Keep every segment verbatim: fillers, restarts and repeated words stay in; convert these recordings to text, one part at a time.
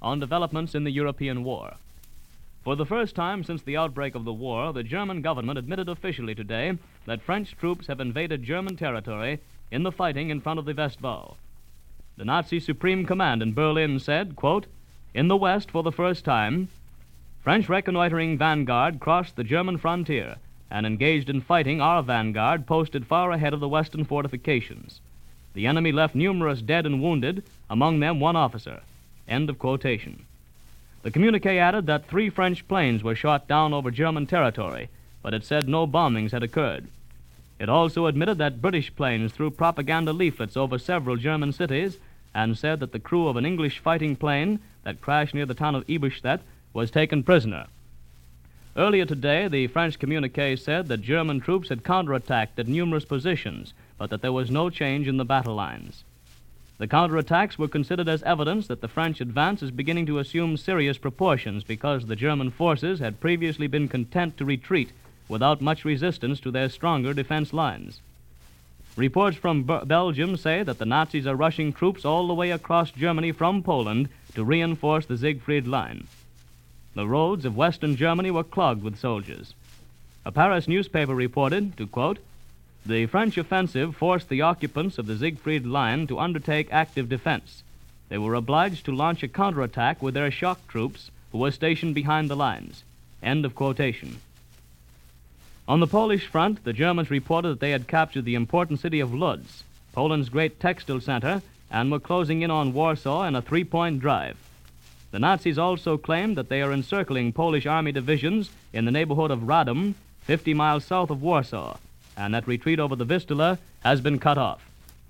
on developments in the European war. For the first time since the outbreak of the war, the German government admitted officially today that French troops have invaded German territory in the fighting in front of the Westwall. The Nazi Supreme Command in Berlin said, quote, "In the West, for the first time, French reconnoitering vanguard crossed the German frontier and engaged in fighting our vanguard posted far ahead of the western fortifications. The enemy left numerous dead and wounded, among them one officer." End of quotation. The communique added that three French planes were shot down over German territory, but it said no bombings had occurred. It also admitted that British planes threw propaganda leaflets over several German cities and said that the crew of an English fighting plane that crashed near the town of Eberstadt was taken prisoner. Earlier today, the French communique said that German troops had counterattacked at numerous positions, but that there was no change in the battle lines. The counterattacks were considered as evidence that the French advance is beginning to assume serious proportions because the German forces had previously been content to retreat without much resistance to their stronger defense lines. Reports from Be- Belgium say that the Nazis are rushing troops all the way across Germany from Poland to reinforce the Siegfried Line. The roads of western Germany were clogged with soldiers. A Paris newspaper reported, to quote, "The French offensive forced the occupants of the Siegfried Line to undertake active defense. They were obliged to launch a counterattack with their shock troops who were stationed behind the lines." End of quotation. On the Polish front, the Germans reported that they had captured the important city of Lodz, Poland's great textile center, and were closing in on Warsaw in a three-point drive. The Nazis also claimed that they are encircling Polish army divisions in the neighborhood of Radom, fifty miles south of Warsaw, and that retreat over the Vistula has been cut off.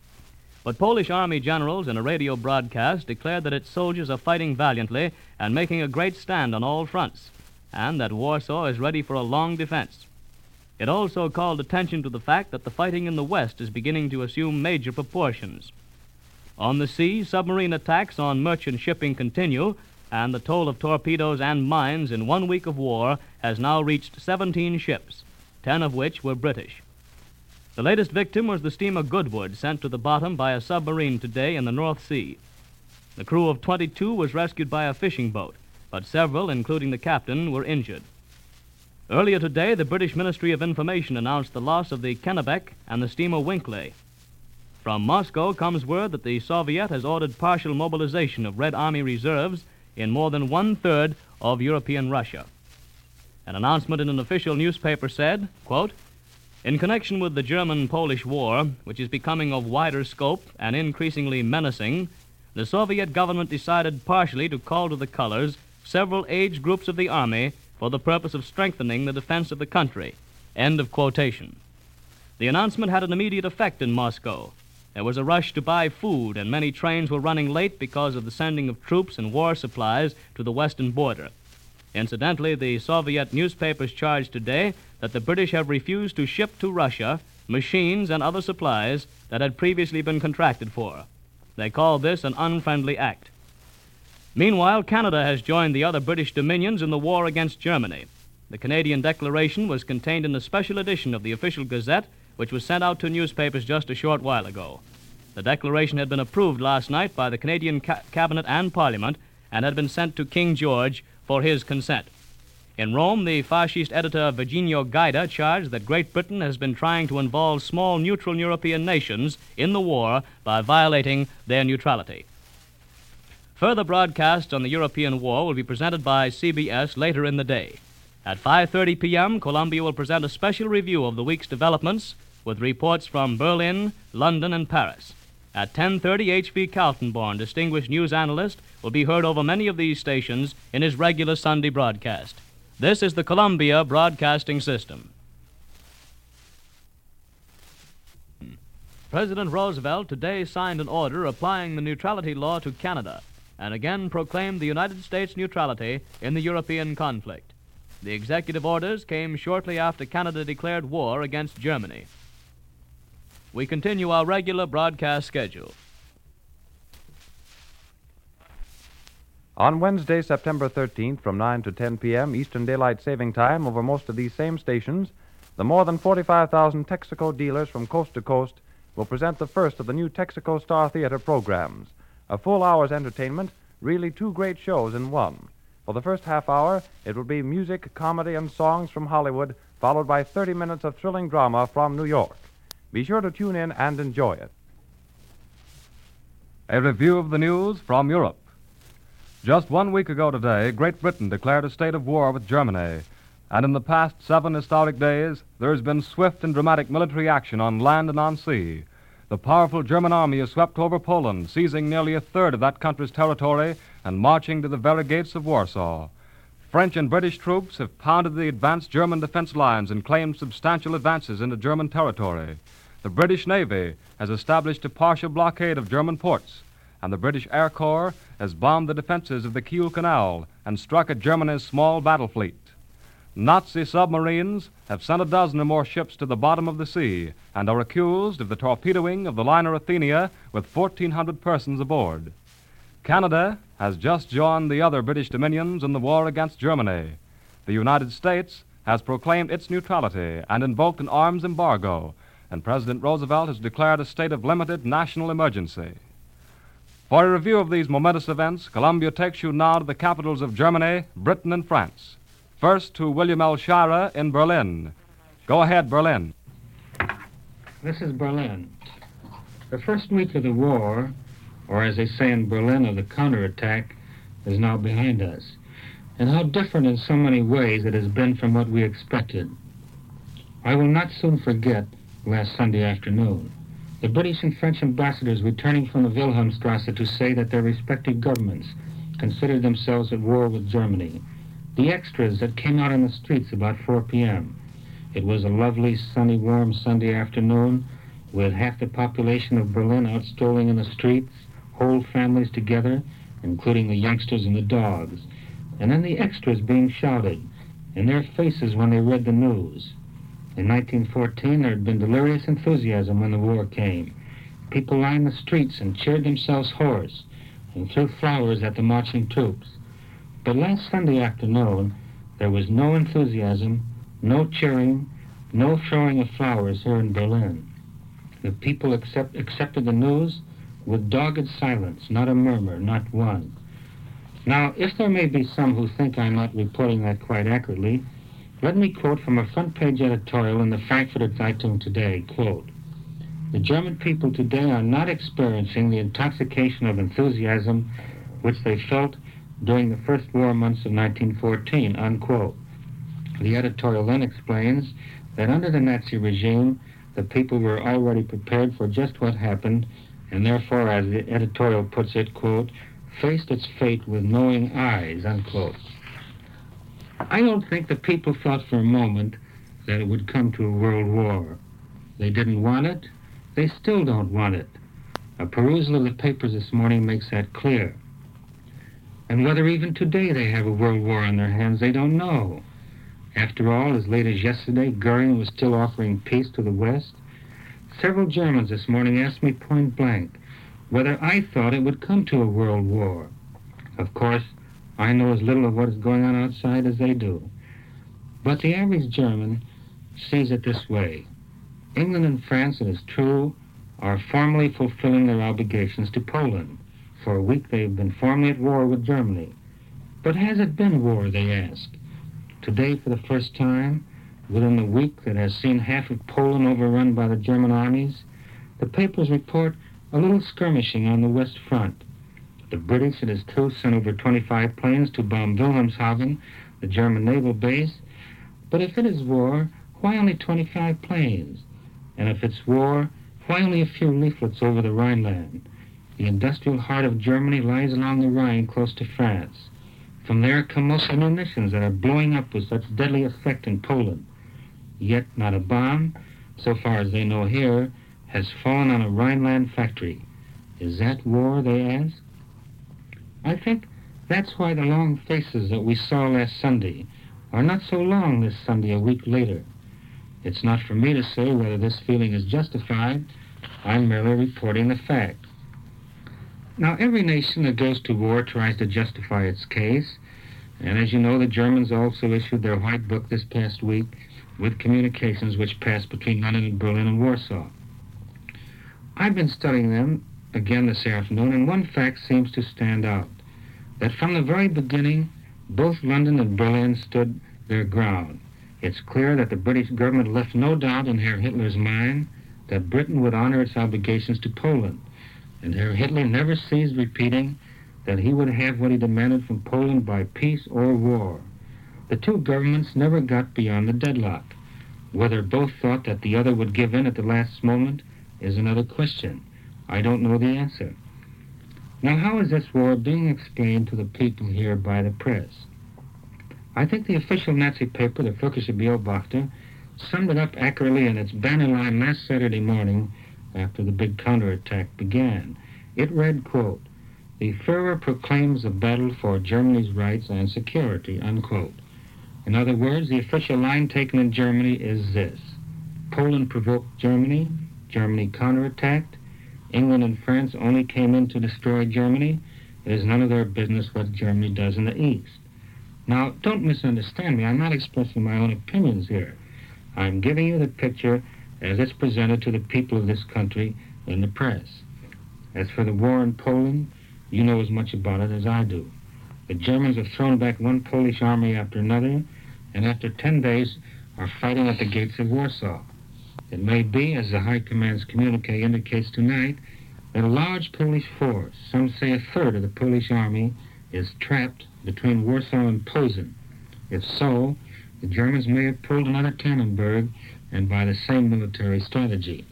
But Polish army generals in a radio broadcast declared that its soldiers are fighting valiantly and making a great stand on all fronts, and that Warsaw is ready for a long defense. It also called attention to the fact that the fighting in the West is beginning to assume major proportions. On the sea, submarine attacks on merchant shipping continue, and the toll of torpedoes and mines in one week of war has now reached seventeen ships, ten of which were British. The latest victim was the steamer Goodwood, sent to the bottom by a submarine today in the North Sea. The crew of twenty-two was rescued by a fishing boat, but several, including the captain, were injured. Earlier today, the British Ministry of Information announced the loss of the Kennebec and the steamer Winkley. From Moscow comes word that the Soviet has ordered partial mobilization of Red Army reserves in more than one-third of European Russia. An announcement in an official newspaper said, quote, "In connection with the German-Polish War, which is becoming of wider scope and increasingly menacing, the Soviet government decided partially to call to the colors several age groups of the Army for the purpose of strengthening the defense of the country." End of quotation. The announcement had an immediate effect in Moscow. There was a rush to buy food, and many trains were running late because of the sending of troops and war supplies to the western border. Incidentally, the Soviet newspapers charged today that the British have refused to ship to Russia machines and other supplies that had previously been contracted for. They call this an unfriendly act. Meanwhile, Canada has joined the other British dominions in the war against Germany. The Canadian declaration was contained in a special edition of the Official Gazette, which was sent out to newspapers just a short while ago. The declaration had been approved last night by the Canadian ca- Cabinet and Parliament and had been sent to King George for his consent. In Rome, the fascist editor Virginio Gaida charged that Great Britain has been trying to involve small neutral European nations in the war by violating their neutrality. Further broadcasts on the European war will be presented by C B S later in the day. At five thirty p.m., Columbia will present a special review of the week's developments with reports from Berlin, London, and Paris. At ten thirty, H V Kaltenborn, distinguished news analyst, will be heard over many of these stations in his regular Sunday broadcast. This is the Columbia Broadcasting System. President Roosevelt today signed an order applying the neutrality law to Canada and again proclaimed the United States' neutrality in the European conflict. The executive orders came shortly after Canada declared war against Germany. We continue our regular broadcast schedule. On Wednesday, September thirteenth, from nine to ten p.m. Eastern Daylight Saving Time over most of these same stations, the more than forty-five thousand Texaco dealers from coast to coast will present the first of the new Texaco Star Theater programs, a full hour's entertainment really two great shows in one. For the first half hour, it will be music, comedy, and songs from Hollywood, followed by thirty minutes of thrilling drama from New York. Be sure to tune in and enjoy it. A review of the news from Europe. Just one week ago today, Great Britain declared a state of war with Germany. And in the past seven historic days, there has been swift and dramatic military action on land and on sea. The powerful German army has swept over Poland, seizing nearly a third of that country's territory and marching to the very gates of Warsaw. French and British troops have pounded the advanced German defense lines and claimed substantial advances into German territory. The British Navy has established a partial blockade of German ports, and the British Air Corps has bombed the defenses of the Kiel Canal and struck at Germany's small battle fleet. Nazi submarines have sent a dozen or more ships to the bottom of the sea and are accused of the torpedoing of the liner Athenia with fourteen hundred persons aboard. Canada has just joined the other British dominions in the war against Germany. The United States has proclaimed its neutrality and invoked an arms embargo, and President Roosevelt has declared a state of limited national emergency. For a review of these momentous events, Columbia takes you now to the capitals of Germany, Britain, and France. First to William L. Shirer in Berlin. Go ahead, Berlin. This is Berlin. The first week of the war, or as they say in Berlin, of the counterattack, is now behind us. And how different in so many ways it has been from what we expected. I will not soon forget last Sunday afternoon. The British and French ambassadors returning from the Wilhelmstrasse to say that their respective governments considered themselves at war with Germany. The extras that came out on the streets about four p.m. It was a lovely, sunny, warm Sunday afternoon with half the population of Berlin out strolling in the streets, whole families together, including the youngsters and the dogs. And then the extras being shouted in their faces when they read the news. In nineteen fourteen, there had been delirious enthusiasm when the war came. People lined the streets and cheered themselves hoarse and threw flowers at the marching troops. But last Sunday afternoon, there was no enthusiasm, no cheering, no throwing of flowers here in Berlin. The people accept, accepted the news with dogged silence, not a murmur, not one. Now, if there may be some who think I'm not reporting that quite accurately, let me quote from a front-page editorial in the Frankfurter Zeitung today, quote, "The German people today are not experiencing the intoxication of enthusiasm which they felt during the first war months of nineteen fourteen, unquote. The editorial then explains that under the Nazi regime, the people were already prepared for just what happened, and therefore, as the editorial puts it, quote, faced its fate with knowing eyes, unquote. I don't think the people thought for a moment that it would come to a world war. They didn't want it. They still don't want it. A perusal of the papers this morning makes that clear. And whether even today they have a world war on their hands, they don't know. After all, as late as yesterday, Goering was still offering peace to the West. Several Germans this morning asked me point blank whether I thought it would come to a world war. Of course, I know as little of what is going on outside as they do. But the average German sees it this way. England and France, it is true, are formally fulfilling their obligations to Poland. For a week they've been formally at war with Germany. But has it been war, they ask? Today, for the first time, within the week that has seen half of Poland overrun by the German armies, the papers report a little skirmishing on the West Front. The British, it is true, sent over twenty-five planes to bomb Wilhelmshaven, the German naval base. But if it is war, why only twenty-five planes? And if it's war, why only a few leaflets over the Rhineland? The industrial heart of Germany lies along the Rhine close to France. From there come most of the munitions that are blowing up with such deadly effect in Poland. Yet not a bomb, so far as they know here, has fallen on a Rhineland factory. Is that war, they ask? I think that's why the long faces that we saw last Sunday are not so long this Sunday a week later. It's not for me to say whether this feeling is justified. I'm merely reporting the fact. Now, every nation that goes to war tries to justify its case, and as you know, the Germans also issued their White Book this past week with communications which passed between London and Berlin and Warsaw. I've been studying them again this afternoon, and one fact seems to stand out. that from the very beginning, both London and Berlin stood their ground. It's clear that the British government left no doubt in Herr Hitler's mind that Britain would honor its obligations to Poland. And Herr Hitler never ceased repeating that he would have what he demanded from Poland by peace or war. The two governments never got beyond the deadlock. Whether both thought that the other would give in at the last moment is another question. I don't know the answer. Now, how is this war being explained to the people here by the press? I think the official Nazi paper, the Völkische Beobachter, summed it up accurately in its banner line last Saturday morning after the big counterattack began. It read, quote, "The Führer proclaims a battle for Germany's rights and security," unquote. In other words, the official line taken in Germany is this: Poland provoked Germany, Germany counterattacked, England and France only came in to destroy Germany. It is none of their business what Germany does in the East. Now, don't misunderstand me. I'm not expressing my own opinions here. I'm giving you the picture as it's presented to the people of this country in the press. As for the war in Poland, you know as much about it as I do. The Germans have thrown back one Polish army after another, and after ten days are fighting at the gates of Warsaw. It may be, as the High Command's communique indicates tonight, that a large Polish force, some say a third of the Polish army, is trapped between Warsaw and Posen. If so, the Germans may have pulled another Tannenberg, and by the same military strategy.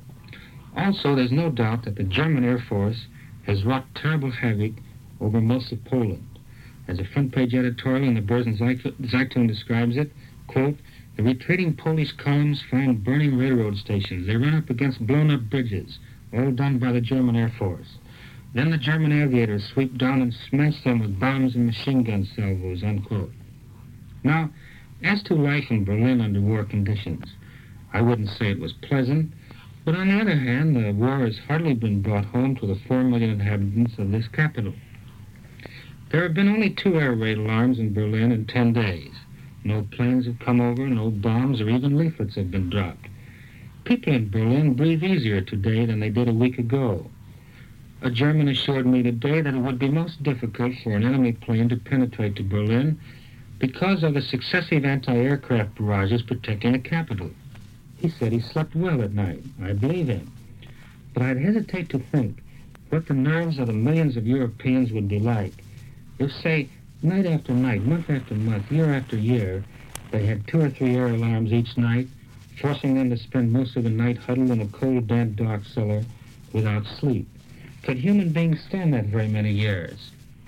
Also, there's no doubt that the German Air Force has wrought terrible havoc over most of Poland. As a front-page editorial in the Börsen Zeitung describes it, quote, "The retreating Polish columns find burning railroad stations. They run up against blown-up bridges, all done by the German Air Force. Then the German aviators sweep down and smash them with bombs and machine gun salvos," unquote. Now, as to life in Berlin under war conditions, I wouldn't say it was pleasant, but on the other hand, the war has hardly been brought home to the four million inhabitants of this capital. There have been only two air raid alarms in Berlin in ten days. No planes have come over, no bombs or even leaflets have been dropped. People in Berlin breathe easier today than they did a week ago. A German assured me today that it would be most difficult for an enemy plane to penetrate to Berlin because of the successive anti-aircraft barrages protecting the capital. He said he slept well at night. I believe him. But I'd hesitate to think what the nerves of the millions of Europeans would be like if, say, night after night, month after month, year after year, they had two or three air alarms each night, forcing them to spend most of the night huddled in a cold, damp, dark cellar without sleep. Could human beings stand that very many years?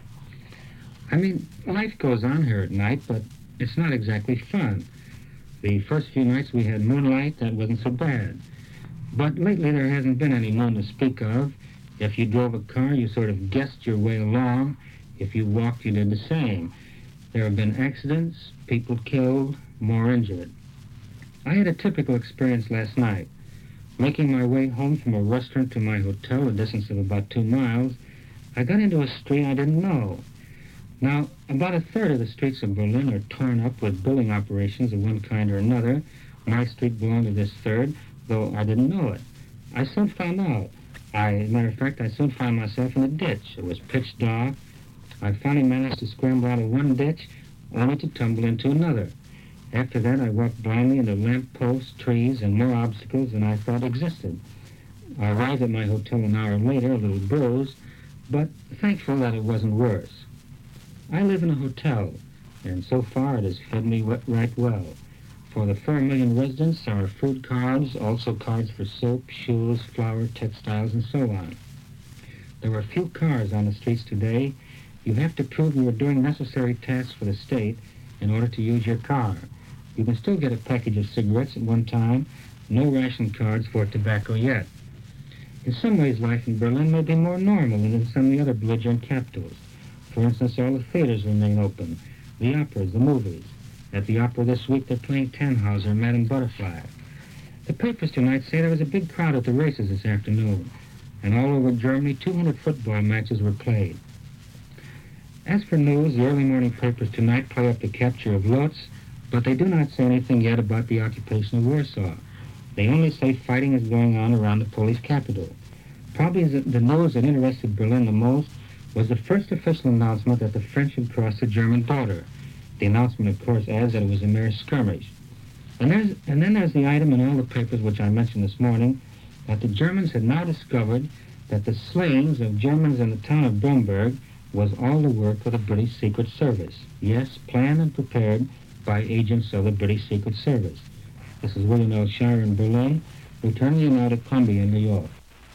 I mean, life goes on here at night, but it's not exactly fun. The first few nights we had moonlight, that wasn't so bad. But lately there hasn't been any moon to speak of. If you drove a car, you sort of guessed your way along. If you walked, you did the same. There have been accidents, people killed, more injured. I had a typical experience last night. Making my way home from a restaurant to my hotel, a distance of about two miles, I got into a street I didn't know. Now, about a third of the streets of Berlin are torn up with building operations of one kind or another. My street belonged to this third, though I didn't know it. I soon found out. I, as a matter of fact, I soon found myself in a ditch. It was pitch dark. I finally managed to scramble out of one ditch, only to tumble into another. After that, I walked blindly into lamp posts, trees, and more obstacles than I thought existed. I arrived at my hotel an hour later, a little bruised, but thankful that it wasn't worse. I live in a hotel, and so far it has fed me right well. For the four million residents, there are food cards, also cards for soap, shoes, flour, textiles, and so on. There were few cars on the streets today. You have to prove you are doing necessary tasks for the state in order to use your car. You can still get a package of cigarettes at one time, no ration cards for tobacco yet. In some ways, life in Berlin may be more normal than in some of the other belligerent capitals. For instance, all the theaters remain open, the operas, the movies. At the opera this week, they're playing Tannhauser, Madame Butterfly. The papers tonight say there was a big crowd at the races this afternoon, and all over Germany, two hundred football matches were played. As for news, the early morning papers tonight play up the capture of Lodz, but they do not say anything yet about the occupation of Warsaw. They only say fighting is going on around the Polish capital. Probably the news that interested Berlin the most was the first official announcement that the French had crossed the German border. The announcement, of course, adds that it was a mere skirmish. And, there's, and then there's the item in all the papers which I mentioned this morning, that the Germans had now discovered that the slayings of Germans in the town of Bromberg was all the work of the British Secret Service. Yes, planned and prepared by agents of the British Secret Service. This is William L. Shire in Berlin, returning you now to Columbia in New York.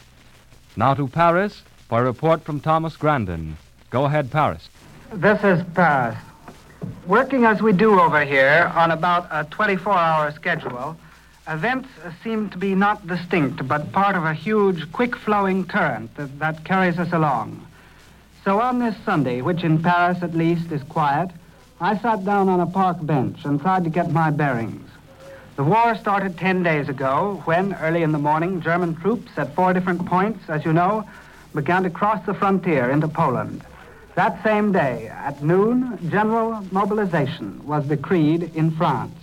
Now to Paris for a report from Thomas Grandin. Go ahead, Paris. This is Paris. Working as we do over here on about a twenty-four hour schedule, events seem to be not distinct, but part of a huge, quick-flowing current that, that carries us along. So on this Sunday, which in Paris at least is quiet, I sat down on a park bench and tried to get my bearings. The war started ten days ago when, early in the morning, German troops at four different points, as you know, began to cross the frontier into Poland. That same day, at noon, general mobilization was decreed in France.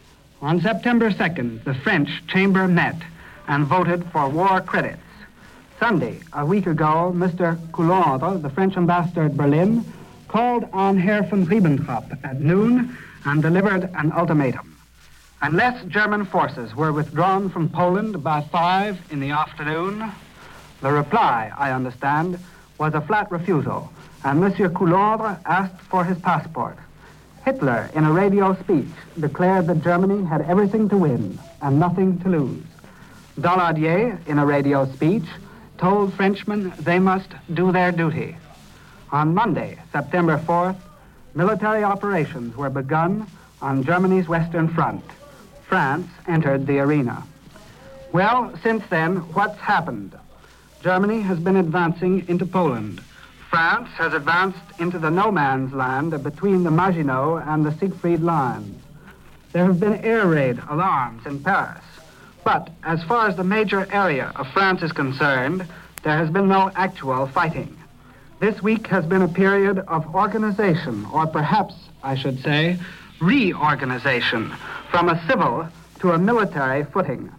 On September second, the French Chamber met and voted for war credits. Sunday, a week ago, Mister Coulondre, the French ambassador at Berlin, called on Herr von Ribbentrop at noon and delivered an ultimatum. Unless German forces were withdrawn from Poland by five in the afternoon, the reply, I understand, was a flat refusal, and Monsieur Coulondre asked for his passport. Hitler, in a radio speech, declared that Germany had everything to win and nothing to lose. Daladier, in a radio speech, told Frenchmen they must do their duty. On Monday, September fourth, military operations were begun on Germany's Western Front. France entered the arena. Well, since then, what's happened? Germany has been advancing into Poland. France has advanced into the no-man's land between the Maginot and the Siegfried lines. There have been air raid alarms in Paris. But as far as the major area of France is concerned, there has been no actual fighting. This week has been a period of organization, or perhaps, I should say, reorganization, from a civil to a military footing.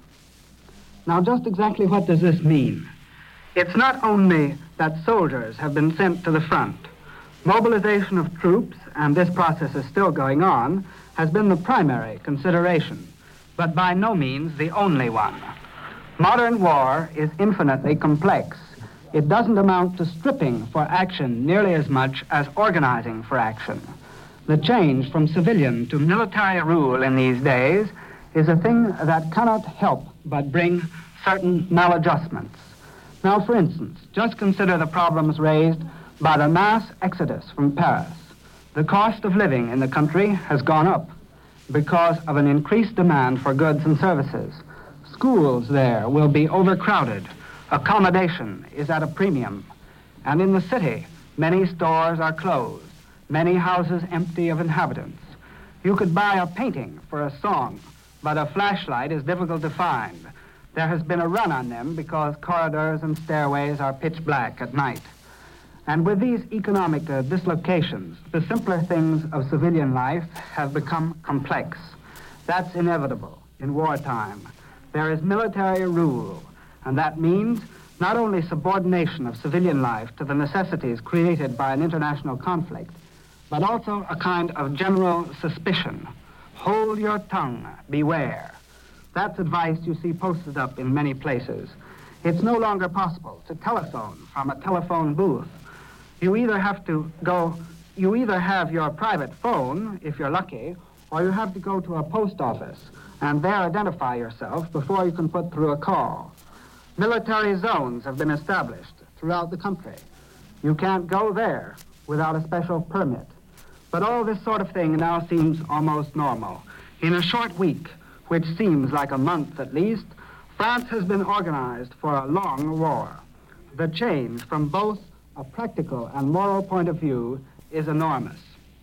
Now, just exactly what does this mean? It's not only that soldiers have been sent to the front. Mobilization of troops, and this process is still going on, has been the primary consideration, but by no means the only one. Modern war is infinitely complex. It doesn't amount to stripping for action nearly as much as organizing for action. The change from civilian to military rule in these days is a thing that cannot help but bring certain maladjustments. Now, for instance, just consider the problems raised by the mass exodus from Paris. The cost of living in the country has gone up because of an increased demand for goods and services. Schools there will be overcrowded. Accommodation is at a premium. And in the city, many stores are closed, many houses empty of inhabitants. You could buy a painting for a song, but a flashlight is difficult to find. There has been a run on them because corridors and stairways are pitch black at night. And with these economic uh, dislocations, the simpler things of civilian life have become complex. That's inevitable in wartime. There is military rule, and that means not only subordination of civilian life to the necessities created by an international conflict, but also a kind of general suspicion. Hold your tongue, beware. That's advice you see posted up in many places. It's no longer possible to telephone from a telephone booth. You either have to go, you either have your private phone, if you're lucky, or you have to go to a post office and there identify yourself before you can put through a call. Military zones have been established throughout the country. You can't go there without a special permit. But all this sort of thing now seems almost normal. In a short week, which seems like a month at least, France has been organized for a long war. The change from both a practical and moral point of view is enormous.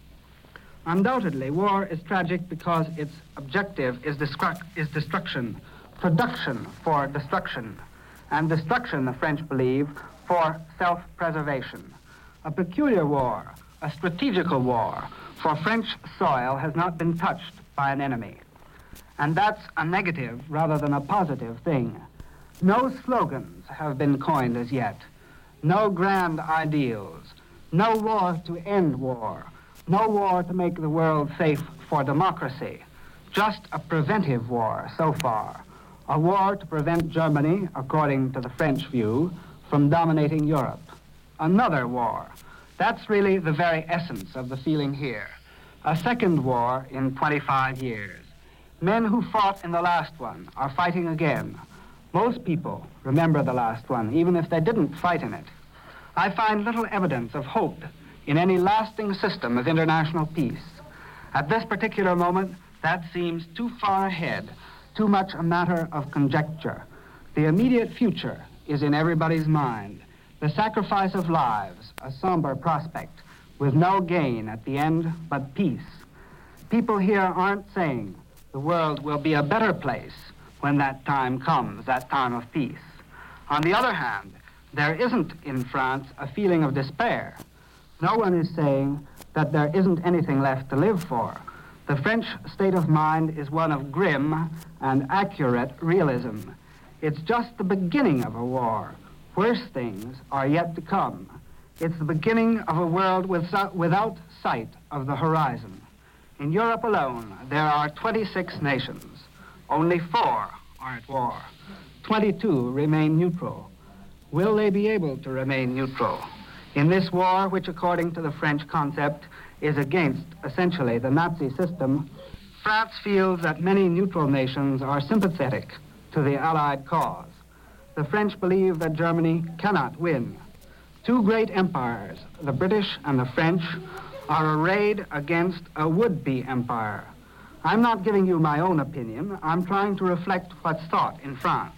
Undoubtedly, war is tragic because its objective is, destru- is destruction, production for destruction, and destruction, the French believe, for self-preservation. A peculiar war, a strategical war, for French soil has not been touched by an enemy. And that's a negative rather than a positive thing. No slogans have been coined as yet. No grand ideals. No war to end war. No war to make the world safe for democracy. Just a preventive war so far. A war to prevent Germany, according to the French view, from dominating Europe. Another war. That's really the very essence of the feeling here. A second war in twenty-five years. Men who fought in the last one are fighting again. Most people remember the last one, even if they didn't fight in it. I find little evidence of hope in any lasting system of international peace. At this particular moment, that seems too far ahead, too much a matter of conjecture. The immediate future is in everybody's mind. The sacrifice of lives, a somber prospect, with no gain at the end but peace. People here aren't saying the world will be a better place when that time comes, that time of peace. On the other hand, there isn't in France a feeling of despair. No one is saying that there isn't anything left to live for. The French state of mind is one of grim and accurate realism. It's just the beginning of a war. Worse things are yet to come. It's the beginning of a world without, without sight of the horizon. In Europe alone, there are twenty-six nations. Only four are at war. twenty-two remain neutral. Will they be able to remain neutral? In this war, which according to the French concept is against essentially the Nazi system, France feels that many neutral nations are sympathetic to the Allied cause. The French believe that Germany cannot win. Two great empires, the British and the French, are arrayed against a would-be empire. I'm not giving you my own opinion. I'm trying to reflect what's thought in France.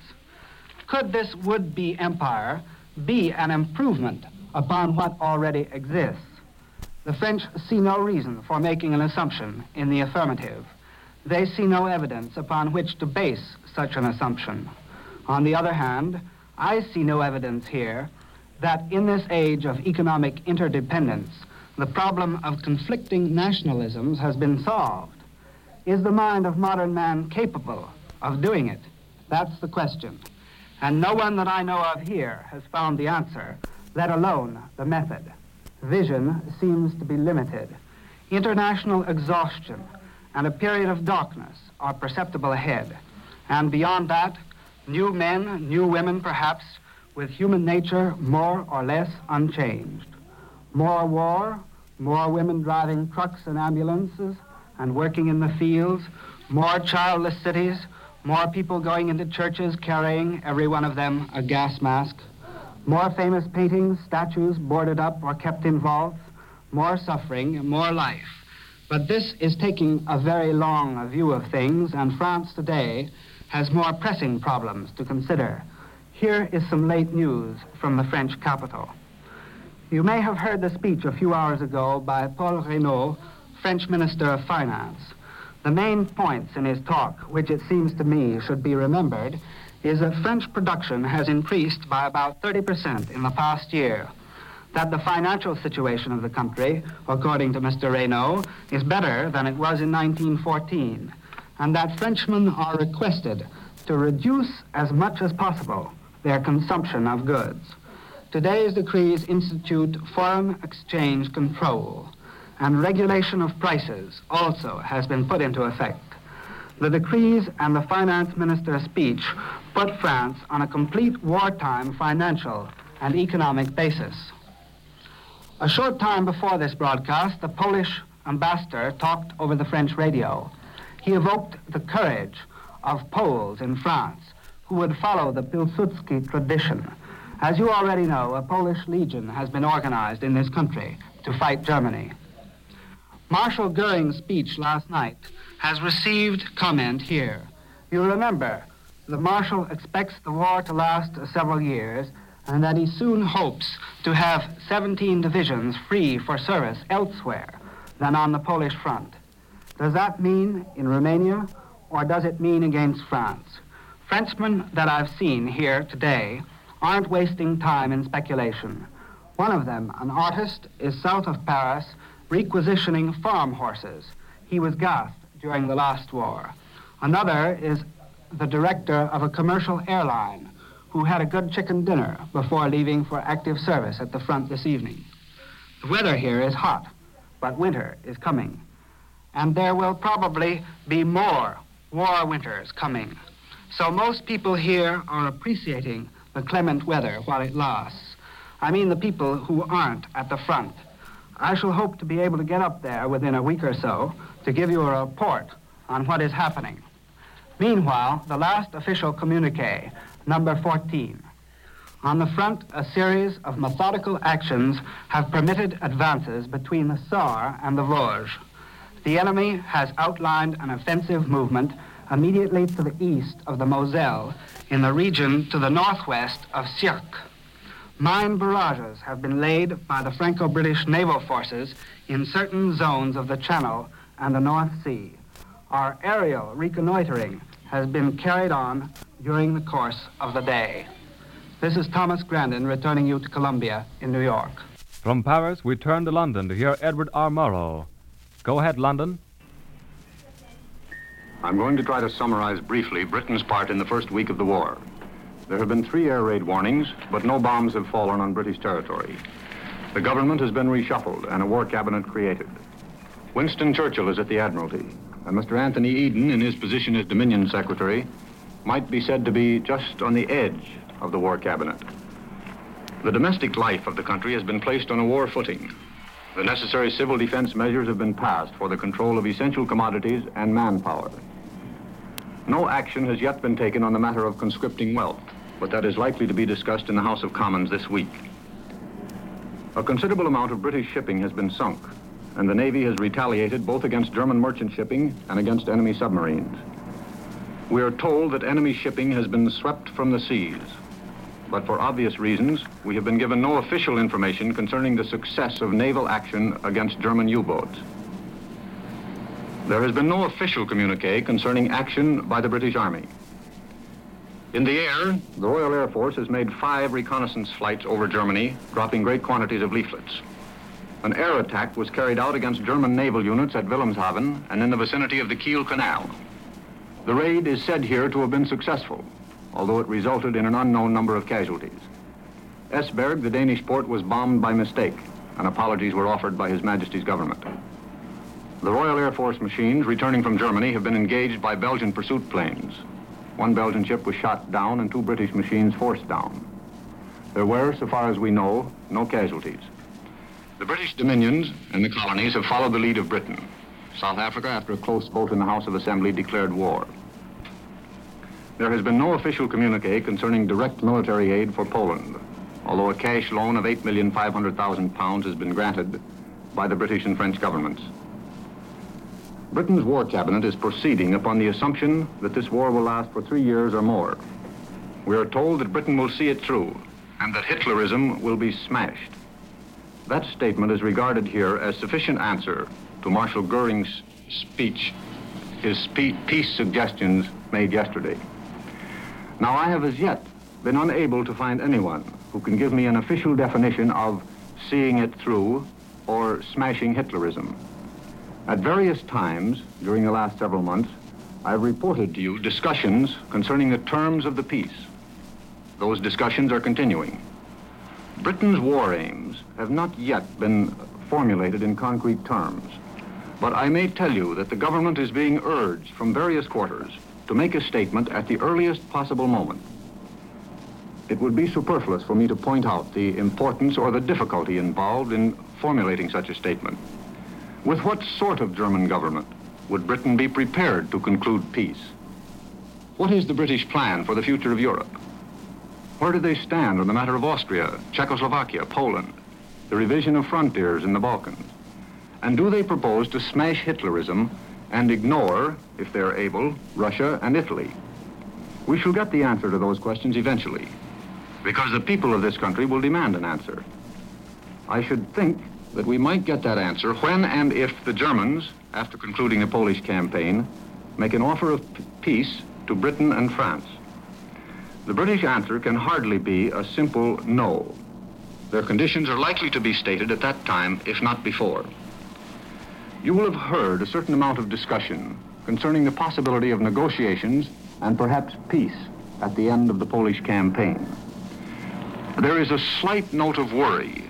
Could this would-be empire be an improvement upon what already exists? The French see no reason for making an assumption in the affirmative. They see no evidence upon which to base such an assumption. On the other hand, I see no evidence here that in this age of economic interdependence, the problem of conflicting nationalisms has been solved. Is the mind of modern man capable of doing it? That's the question. And no one that I know of here has found the answer, let alone the method. Vision seems to be limited. International exhaustion and a period of darkness are perceptible ahead. And beyond that, new men, new women perhaps, with human nature more or less unchanged. More war, more women driving trucks and ambulances and working in the fields, more childless cities, more people going into churches carrying, every one of them, a gas mask, more famous paintings, statues boarded up or kept in vaults, more suffering, more life. But this is taking a very long view of things, and France today has more pressing problems to consider. Here is some late news from the French capital. You may have heard the speech a few hours ago by Paul Reynaud, French Minister of Finance. The main points in his talk, which it seems to me should be remembered, is that French production has increased by about thirty percent in the past year, that the financial situation of the country, according to Mister Reynaud, is better than it was in nineteen fourteen, and that Frenchmen are requested to reduce as much as possible their consumption of goods. Today's decrees institute foreign exchange control, and regulation of prices also has been put into effect. The decrees and the finance minister's speech put France on a complete wartime financial and economic basis. A short time before this broadcast, the Polish ambassador talked over the French radio. He evoked the courage of Poles in France who would follow the Pilsudski tradition. As you already know, a Polish legion has been organized in this country to fight Germany. Marshal Goering's speech last night has received comment here. You remember, the Marshal expects the war to last several years and that he soon hopes to have seventeen divisions free for service elsewhere than on the Polish front. Does that mean in Romania, or does it mean against France? Frenchmen that I've seen here today aren't wasting time in speculation. One of them, an artist, is south of Paris requisitioning farm horses. He was gassed during the last war. Another is the director of a commercial airline who had a good chicken dinner before leaving for active service at the front this evening. The weather here is hot, but winter is coming. And there will probably be more war winters coming. So most people here are appreciating the clement weather while it lasts. I mean the people who aren't at the front. I shall hope to be able to get up there within a week or so to give you a report on what is happening. Meanwhile, the last official communique, number fourteen. On the front, a series of methodical actions have permitted advances between the Saar and the Vosges. The enemy has outlined an offensive movement immediately to the east of the Moselle in the region to the northwest of Sierck. Mine barrages have been laid by the Franco-British naval forces in certain zones of the Channel and the North Sea. Our aerial reconnoitering has been carried on during the course of the day. This is Thomas Grandin returning you to Columbia in New York. From Paris, we turn to London to hear Edward R. Murrow. Go ahead, London. I'm going to try to summarize briefly Britain's part in the first week of the war. There have been three air raid warnings, but no bombs have fallen on British territory. The government has been reshuffled and a war cabinet created. Winston Churchill is at the Admiralty, and Mister Anthony Eden, in his position as Dominion Secretary, might be said to be just on the edge of the war cabinet. The domestic life of the country has been placed on a war footing. The necessary civil defense measures have been passed for the control of essential commodities and manpower. No action has yet been taken on the matter of conscripting wealth, but that is likely to be discussed in the House of Commons this week. A considerable amount of British shipping has been sunk, and the Navy has retaliated both against German merchant shipping and against enemy submarines. We are told that enemy shipping has been swept from the seas, but for obvious reasons, we have been given no official information concerning the success of naval action against German U-boats. There has been no official communique concerning action by the British Army. In the air, the Royal Air Force has made five reconnaissance flights over Germany, dropping great quantities of leaflets. An air attack was carried out against German naval units at Wilhelmshaven and in the vicinity of the Kiel Canal. The raid is said here to have been successful, although it resulted in an unknown number of casualties. Esbjerg, the Danish port, was bombed by mistake, and apologies were offered by His Majesty's government. The Royal Air Force machines returning from Germany have been engaged by Belgian pursuit planes. One Belgian ship was shot down and two British machines forced down. There were, so far as we know, no casualties. The British dominions and the colonies have followed the lead of Britain. South Africa, after a close vote in the House of Assembly, declared war. There has been no official communique concerning direct military aid for Poland, although a cash loan of eight million five hundred thousand pounds has been granted by the British and French governments. Britain's war cabinet is proceeding upon the assumption that this war will last for three years or more. We are told that Britain will see it through and that Hitlerism will be smashed. That statement is regarded here as sufficient answer to Marshal Goering's speech, his spe- peace suggestions made yesterday. Now, I have as yet been unable to find anyone who can give me an official definition of seeing it through or smashing Hitlerism. At various times during the last several months, I've reported to you discussions concerning the terms of the peace. Those discussions are continuing. Britain's war aims have not yet been formulated in concrete terms, but I may tell you that the government is being urged from various quarters to make a statement at the earliest possible moment. It would be superfluous for me to point out the importance or the difficulty involved in formulating such a statement. With what sort of German government would Britain be prepared to conclude peace? What is the British plan for the future of Europe? Where do they stand on the matter of Austria, Czechoslovakia, Poland, the revision of frontiers in the Balkans? And do they propose to smash Hitlerism and ignore, if they're able, Russia and Italy? We shall get the answer to those questions eventually, because the people of this country will demand an answer. I should think that we might get that answer when and if the Germans, after concluding the Polish campaign, make an offer of p- peace to Britain and France. The British answer can hardly be a simple no. Their conditions are likely to be stated at that time, if not before. You will have heard a certain amount of discussion concerning the possibility of negotiations and perhaps peace at the end of the Polish campaign. There is a slight note of worry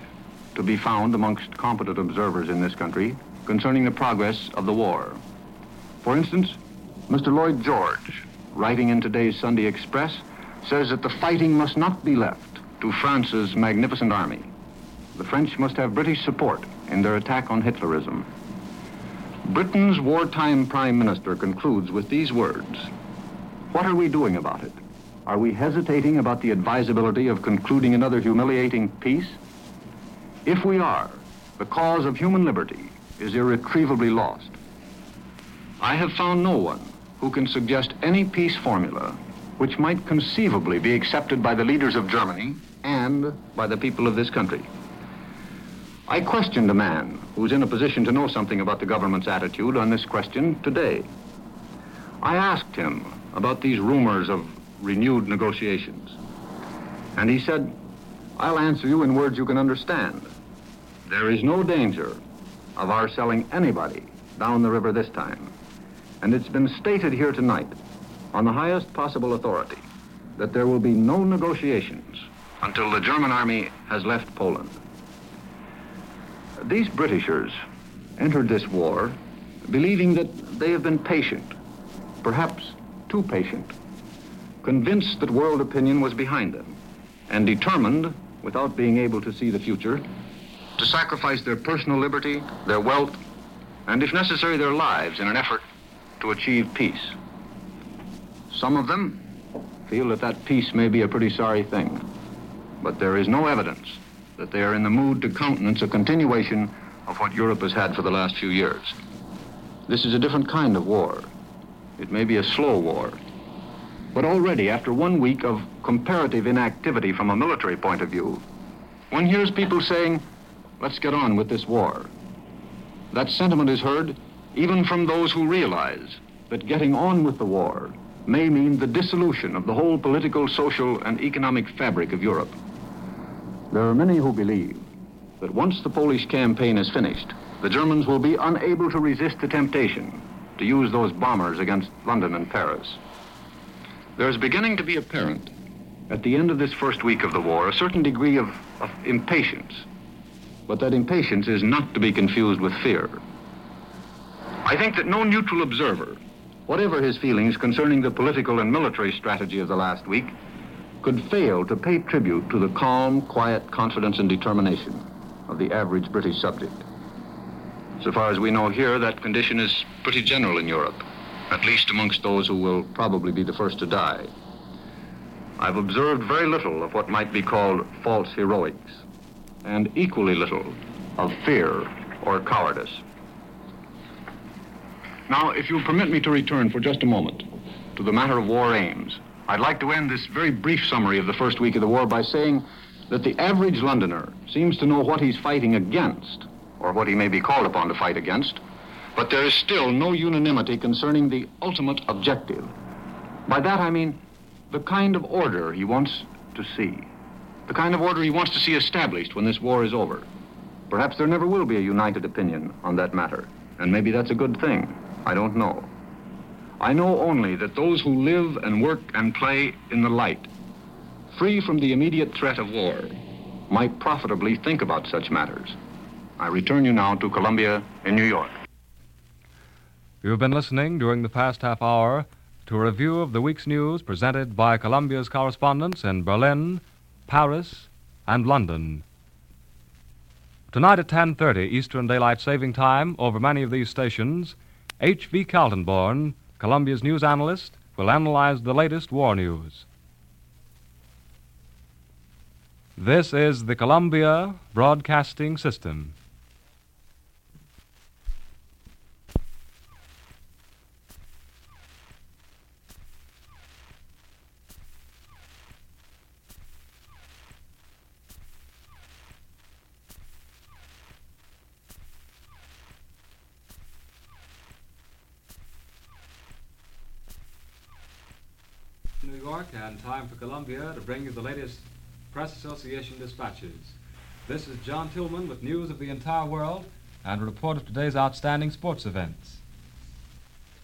to be found amongst competent observers in this country concerning the progress of the war. For instance, Mister Lloyd George, writing in today's Sunday Express, says that the fighting must not be left to France's magnificent army. The French must have British support in their attack on Hitlerism. Britain's wartime Prime Minister concludes with these words: "What are we doing about it? Are we hesitating about the advisability of concluding another humiliating peace? If we are, the cause of human liberty is irretrievably lost. I have found no one who can suggest any peace formula which might conceivably be accepted by the leaders of Germany and by the people of this country." I questioned a man who's in a position to know something about the government's attitude on this question today. I asked him about these rumors of renewed negotiations, and he said, "I'll answer you in words you can understand. There is no danger of our selling anybody down the river this time, and it's been stated here tonight on the highest possible authority that there will be no negotiations until the German army has left Poland." These Britishers entered this war believing that they have been patient, perhaps too patient, convinced that world opinion was behind them, and determined, without being able to see the future, to sacrifice their personal liberty, their wealth, and if necessary, their lives in an effort to achieve peace. Some of them feel that that peace may be a pretty sorry thing, but there is no evidence that they are in the mood to countenance a continuation of what Europe has had for the last few years. This is a different kind of war. It may be a slow war, but already after one week of comparative inactivity from a military point of view, one hears people saying, "Let's get on with this war." That sentiment is heard even from those who realize that getting on with the war may mean the dissolution of the whole political, social, and economic fabric of Europe. There are many who believe that once the Polish campaign is finished, the Germans will be unable to resist the temptation to use those bombers against London and Paris. There is beginning to be apparent, at the end of this first week of the war, a certain degree of, of impatience, but that impatience is not to be confused with fear. I think that no neutral observer, whatever his feelings concerning the political and military strategy of the last week, could fail to pay tribute to the calm, quiet confidence and determination of the average British subject. So far as we know here, that condition is pretty general in Europe, at least amongst those who will probably be the first to die. I've observed very little of what might be called false heroics, and equally little of fear or cowardice. Now, if you'll permit me to return for just a moment to the matter of war aims, I'd like to end this very brief summary of the first week of the war by saying that the average Londoner seems to know what he's fighting against, or what he may be called upon to fight against, but there is still no unanimity concerning the ultimate objective. By that I mean the kind of order he wants to see, the kind of order he wants to see established when this war is over. Perhaps there never will be a united opinion on that matter, and maybe that's a good thing. I don't know. I know only that those who live and work and play in the light, free from the immediate threat of war, might profitably think about such matters. I return you now to Columbia in New York. You've been listening during the past half hour to a review of the week's news presented by Columbia's correspondents in Berlin, Paris, and London. Tonight at ten thirty Eastern Daylight Saving Time over many of these stations, H V Kaltenborn, Columbia's news analyst, will analyze the latest war news. This is the Columbia Broadcasting System. New York, and time for Columbia to bring you the latest Press Association dispatches. This is John Tillman with news of the entire world and a report of today's outstanding sports events.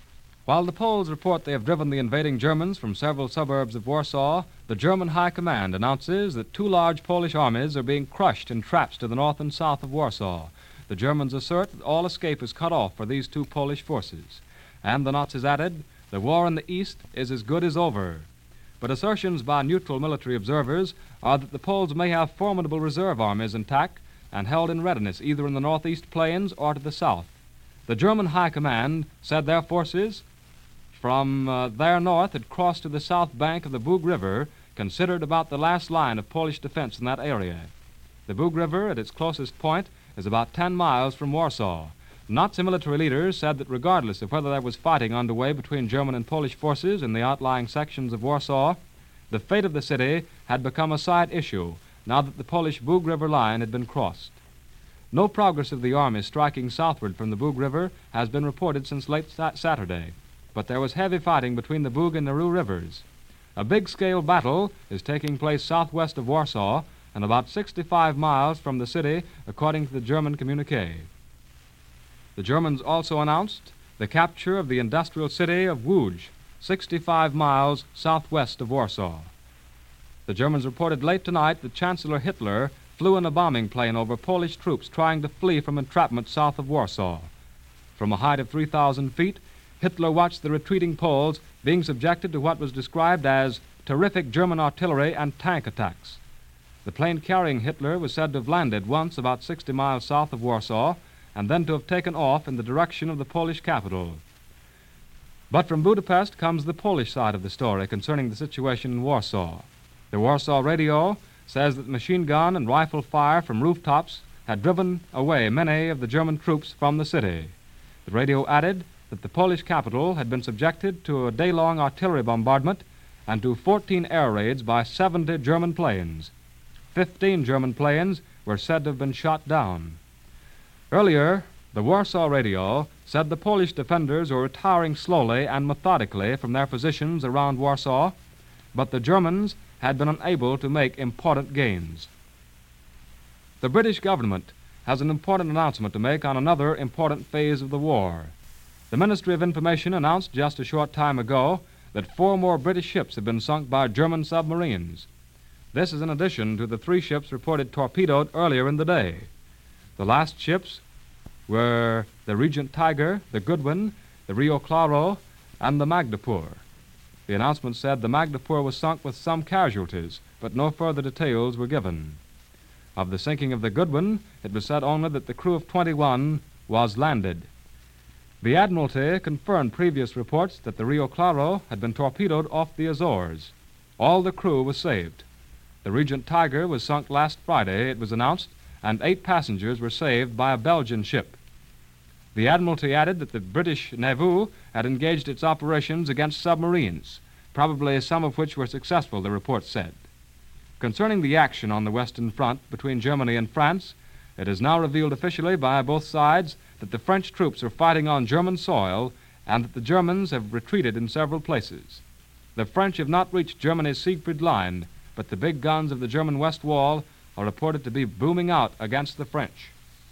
While the Poles report they have driven the invading Germans from several suburbs of Warsaw, the German High Command announces that two large Polish armies are being crushed in traps to the north and south of Warsaw. The Germans assert that all escape is cut off for these two Polish forces. And the Nazis added, the war in the east is as good as over. But assertions by neutral military observers are that the Poles may have formidable reserve armies intact and held in readiness either in the northeast plains or to the south. The German High Command said their forces from uh, their north had crossed to the south bank of the Bug River, considered about the last line of Polish defense in that area. The Bug River, at its closest point, is about ten miles from Warsaw. Nazi military leaders said that regardless of whether there was fighting underway between German and Polish forces in the outlying sections of Warsaw, the fate of the city had become a side issue now that the Polish Bug River line had been crossed. No progress of the army striking southward from the Bug River has been reported since late sa- Saturday, but there was heavy fighting between the Bug and Narew rivers. A big-scale battle is taking place southwest of Warsaw and about sixty-five miles from the city, according to the German communique. The Germans also announced the capture of the industrial city of Łódź, sixty-five miles southwest of Warsaw. The Germans reported late tonight that Chancellor Hitler flew in a bombing plane over Polish troops trying to flee from entrapment south of Warsaw. From a height of three thousand feet, Hitler watched the retreating Poles being subjected to what was described as terrific German artillery and tank attacks. The plane carrying Hitler was said to have landed once about sixty miles south of Warsaw and then to have taken off in the direction of the Polish capital. But from Budapest comes the Polish side of the story concerning the situation in Warsaw. The Warsaw Radio says that machine gun and rifle fire from rooftops had driven away many of the German troops from the city. The radio added that the Polish capital had been subjected to a day-long artillery bombardment and to fourteen air raids by seventy German planes. Fifteen German planes were said to have been shot down. Earlier, the Warsaw Radio said the Polish defenders were retiring slowly and methodically from their positions around Warsaw, but the Germans had been unable to make important gains. The British government has an important announcement to make on another important phase of the war. The Ministry of Information announced just a short time ago that four more British ships have been sunk by German submarines. This is in addition to the three ships reported torpedoed earlier in the day. The last ships were the Regent Tiger, the Goodwin, the Rio Claro, and the Magdapur. The announcement said the Magdapur was sunk with some casualties, but no further details were given. Of the sinking of the Goodwin, it was said only that the crew of twenty-one was landed. The Admiralty confirmed previous reports that the Rio Claro had been torpedoed off the Azores. All the crew was saved. The Regent Tiger was sunk last Friday, it was announced, and eight passengers were saved by a Belgian ship. The Admiralty added that the British Navy had engaged its operations against submarines, probably some of which were successful, the report said. Concerning the action on the Western Front between Germany and France, it is now revealed officially by both sides that the French troops are fighting on German soil and that the Germans have retreated in several places. The French have not reached Germany's Siegfried Line, but the big guns of the German West Wall are reported to be booming out against the French.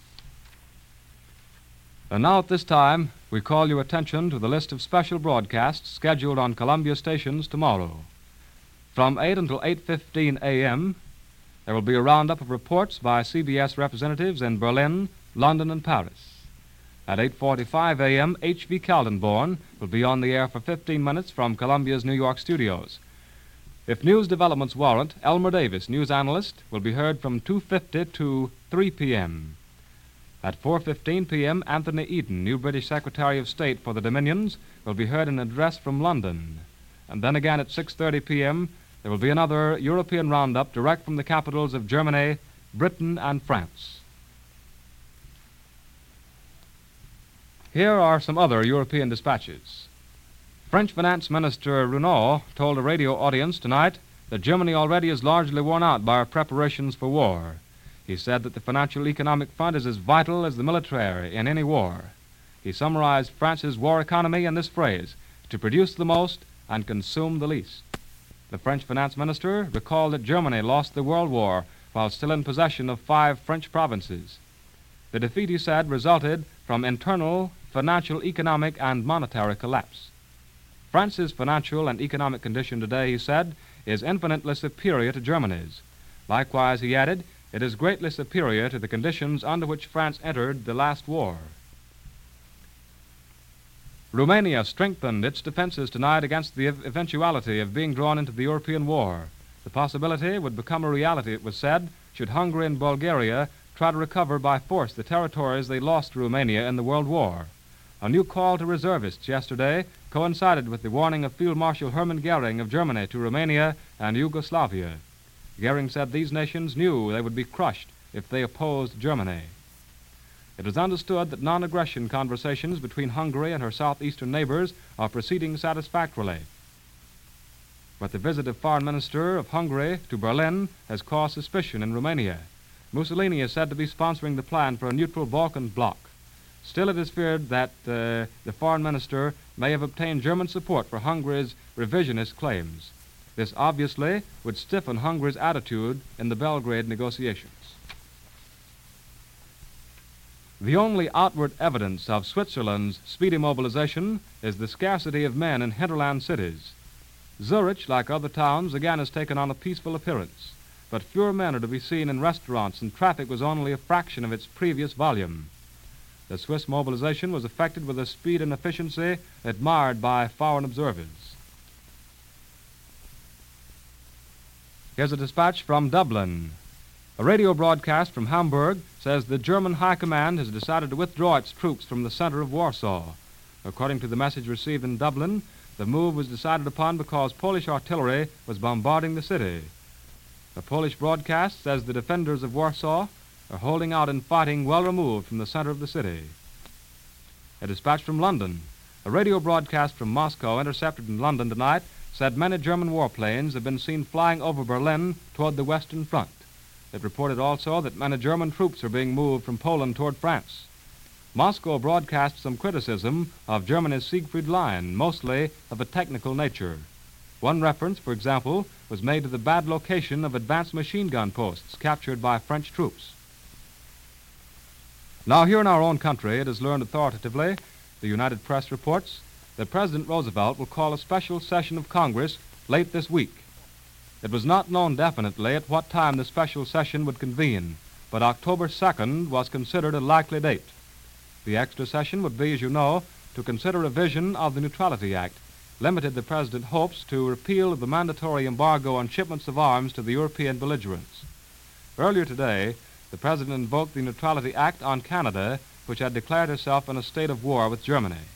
And now at this time, we call your attention to the list of special broadcasts scheduled on Columbia stations tomorrow. From eight until eight fifteen a.m., there will be a roundup of reports by C B S representatives in Berlin, London, and Paris. At eight forty-five a.m., H V Kaldenborn will be on the air for fifteen minutes from Columbia's New York studios. If news developments warrant, Elmer Davis, news analyst, will be heard from two fifty to three p.m. At four fifteen p.m., Anthony Eden, new British Secretary of State for the Dominions, will be heard in an address from London. And then again at six thirty p.m., there will be another European roundup direct from the capitals of Germany, Britain, and France. Here are some other European dispatches. French Finance Minister Renaud told a radio audience tonight that Germany already is largely worn out by our preparations for war. He said that the financial economic front is as vital as the military in any war. He summarized France's war economy in this phrase: to produce the most and consume the least. The French finance minister recalled that Germany lost the World War while still in possession of five French provinces. The defeat, he said, resulted from internal financial, economic, and monetary collapse. France's financial and economic condition today, he said, is infinitely superior to Germany's. Likewise, he added, it is greatly superior to the conditions under which France entered the last war. Romania strengthened its defenses tonight against the eventuality of being drawn into the European war. The possibility would become a reality, it was said, should Hungary and Bulgaria try to recover by force the territories they lost to Romania in the World War. A new call to reservists yesterday coincided with the warning of Field Marshal Hermann Goering of Germany to Romania and Yugoslavia. Goering said these nations knew they would be crushed if they opposed Germany. It is understood that non-aggression conversations between Hungary and her southeastern neighbors are proceeding satisfactorily. But the visit of Foreign Minister of Hungary to Berlin has caused suspicion in Romania. Mussolini is said to be sponsoring the plan for a neutral Balkan bloc. Still, it is feared that uh, the foreign minister may have obtained German support for Hungary's revisionist claims. This obviously would stiffen Hungary's attitude in the Belgrade negotiations. The only outward evidence of Switzerland's speedy mobilization is the scarcity of men in hinterland cities. Zurich, like other towns, again has taken on a peaceful appearance, but fewer men are to be seen in restaurants, and traffic was only a fraction of its previous volume. The Swiss mobilization was effected with a speed and efficiency admired by foreign observers. Here's a dispatch from Dublin. A radio broadcast from Hamburg says the German High Command has decided to withdraw its troops from the center of Warsaw. According to the message received in Dublin, the move was decided upon because Polish artillery was bombarding the city. The Polish broadcast says the defenders of Warsaw are holding out and fighting well removed from the center of the city. A dispatch from London. A radio broadcast from Moscow intercepted in London tonight said many German warplanes have been seen flying over Berlin toward the Western Front. It reported also that many German troops are being moved from Poland toward France. Moscow broadcast some criticism of Germany's Siegfried Line, mostly of a technical nature. One reference, for example, was made to the bad location of advanced machine gun posts captured by French troops. Now, here in our own country, it is learned authoritatively, the United Press reports, that President Roosevelt will call a special session of Congress late this week. It was not known definitely at what time the special session would convene, but October second was considered a likely date. The extra session would be, as you know, to consider a revision of the Neutrality Act, limited the President hopes to repeal the mandatory embargo on shipments of arms to the European belligerents. Earlier today, the President invoked the Neutrality Act on Canada, which had declared herself in a state of war with Germany.